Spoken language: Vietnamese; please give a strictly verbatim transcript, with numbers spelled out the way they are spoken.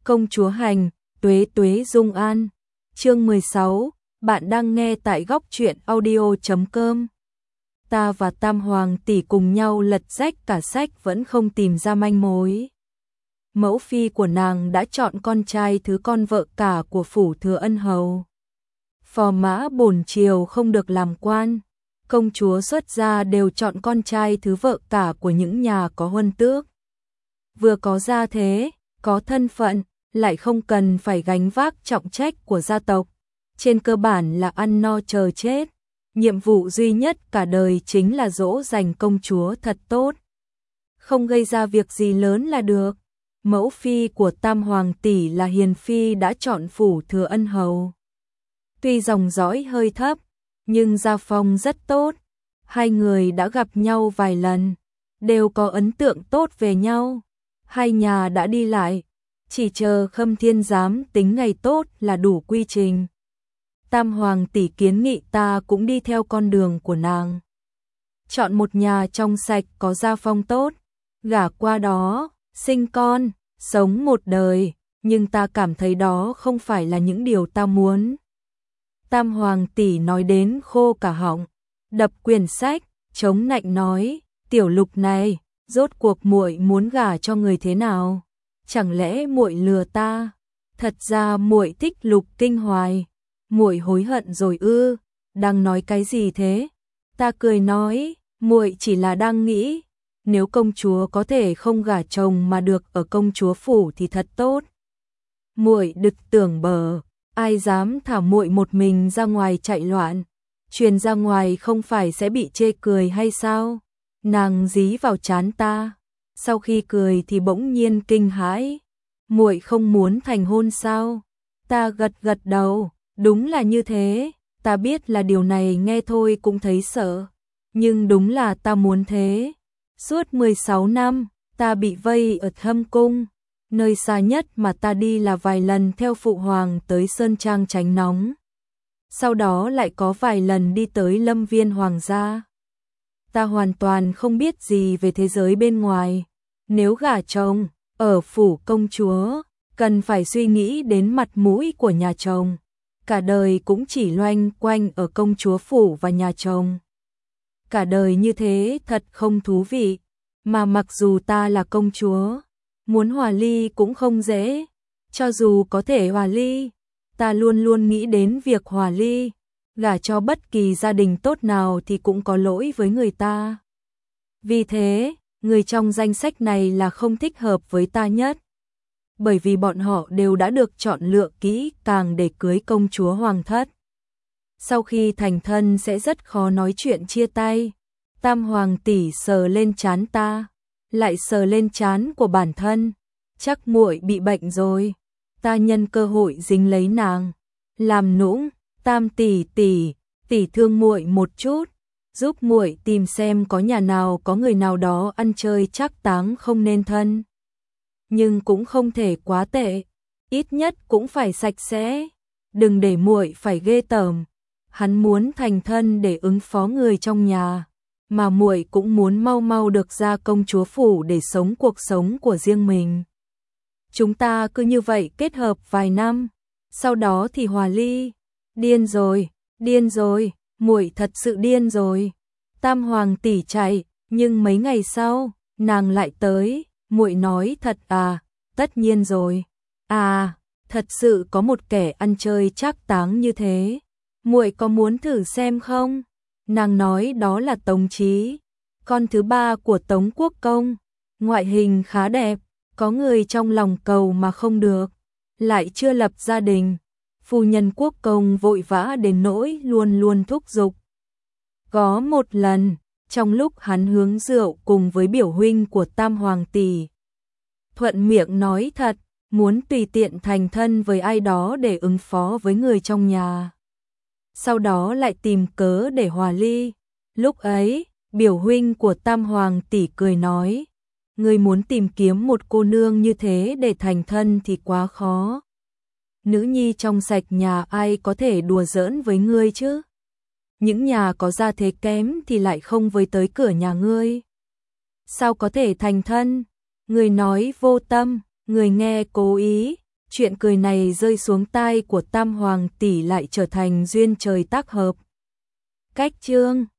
Công chúa hành, tuế tuế dung an. Chương mười sáu, bạn đang nghe tại góc truyện audio chấm com. Ta và Tam Hoàng tỷ cùng nhau lật rách cả sách vẫn không tìm ra manh mối. Mẫu phi của nàng đã chọn con trai thứ con vợ cả của phủ thừa ân hầu. Phò mã bổn triều không được làm quan, công chúa xuất gia đều chọn con trai thứ vợ cả của những nhà có huân tước. Vừa có gia thế, có thân phận, lại không cần phải gánh vác trọng trách của gia tộc. Trên cơ bản là ăn no chờ chết. Nhiệm vụ duy nhất cả đời chính là dỗ dành công chúa thật tốt. Không gây ra việc gì lớn là được. Mẫu phi của Tam Hoàng tỷ là hiền phi đã chọn phủ thừa ân hầu. Tuy dòng dõi hơi thấp, nhưng gia phong rất tốt. Hai người đã gặp nhau vài lần, đều có ấn tượng tốt về nhau. Hai nhà đã đi lại, chỉ chờ Khâm Thiên Giám tính ngày tốt là đủ quy trình. Tam Hoàng tỷ kiến nghị ta cũng đi theo con đường của nàng. Chọn một nhà trong sạch có gia phong tốt, gả qua đó, sinh con, sống một đời, nhưng ta cảm thấy đó không phải là những điều ta muốn. Tam Hoàng tỷ nói đến khô cả họng, đập quyển sách, chống nạnh nói, tiểu Lục này, rốt cuộc muội muốn gả cho người thế nào? Chẳng lẽ muội lừa ta? Thật ra muội thích Lục Kinh Hoài. Muội hối hận rồi ư? Đang nói cái gì thế? Ta cười nói, muội chỉ là đang nghĩ, nếu công chúa có thể không gả chồng mà được ở công chúa phủ thì thật tốt. Muội đực tưởng bờ, ai dám thả muội một mình ra ngoài chạy loạn, truyền ra ngoài không phải sẽ bị chê cười hay sao? Nàng dí vào trán ta, sau khi cười thì bỗng nhiên kinh hãi. Muội không muốn thành hôn sao? Ta gật gật đầu, đúng là như thế, ta biết là điều này nghe thôi cũng thấy sợ, nhưng đúng là ta muốn thế. Suốt mười sáu năm, ta bị vây ở Thâm Cung, nơi xa nhất mà ta đi là vài lần theo phụ hoàng tới Sơn Trang tránh nóng. Sau đó lại có vài lần đi tới Lâm Viên Hoàng gia. Ta hoàn toàn không biết gì về thế giới bên ngoài. Nếu gả chồng, ở phủ công chúa, cần phải suy nghĩ đến mặt mũi của nhà chồng. Cả đời cũng chỉ loanh quanh ở công chúa phủ và nhà chồng. Cả đời như thế thật không thú vị. Mà mặc dù ta là công chúa, muốn hòa ly cũng không dễ. Cho dù có thể hòa ly, ta luôn luôn nghĩ đến việc hòa ly. Gả cho bất kỳ gia đình tốt nào thì cũng có lỗi với người ta. Vì thế, người trong danh sách này là không thích hợp với ta nhất. Bởi vì bọn họ đều đã được chọn lựa kỹ càng để cưới công chúa hoàng thất. Sau khi thành thân sẽ rất khó nói chuyện chia tay. Tam Hoàng tỷ sờ lên trán ta, lại sờ lên trán của bản thân. Chắc muội bị bệnh rồi. Ta nhân cơ hội dính lấy nàng, làm nũng. Tam tỷ tỷ, tỷ thương muội một chút, giúp muội tìm xem có nhà nào có người nào đó ăn chơi trác táng không nên thân. Nhưng cũng không thể quá tệ, ít nhất cũng phải sạch sẽ, đừng để muội phải ghê tởm. Hắn muốn thành thân để ứng phó người trong nhà, mà muội cũng muốn mau mau được ra công chúa phủ để sống cuộc sống của riêng mình. Chúng ta cứ như vậy kết hợp vài năm, sau đó thì hòa ly. Điên rồi, điên rồi, muội thật sự điên rồi. Tam Hoàng tỷ chạy, nhưng mấy ngày sau, nàng lại tới, muội nói thật à? Tất nhiên rồi. À, thật sự có một kẻ ăn chơi trác táng như thế. Muội có muốn thử xem không? Nàng nói đó là Tống Chí, con thứ ba của Tống Quốc Công, ngoại hình khá đẹp, có người trong lòng cầu mà không được, lại chưa lập gia đình. Phu nhân Quốc công vội vã đến nỗi luôn luôn thúc giục. Có một lần, trong lúc hắn hướng rượu cùng với biểu huynh của Tam Hoàng tỷ, thuận miệng nói thật, muốn tùy tiện thành thân với ai đó để ứng phó với người trong nhà. Sau đó lại tìm cớ để hòa ly. Lúc ấy, biểu huynh của Tam Hoàng tỷ cười nói, ngươi muốn tìm kiếm một cô nương như thế để thành thân thì quá khó. Nữ nhi trong sạch nhà ai có thể đùa giỡn với ngươi chứ? Những nhà có gia thế kém thì lại không với tới cửa nhà ngươi. Sao có thể thành thân? Người nói vô tâm, người nghe cố ý, Chuyện cười này rơi xuống tai của Tam Hoàng tỷ lại trở thành duyên trời tác hợp. Cách chương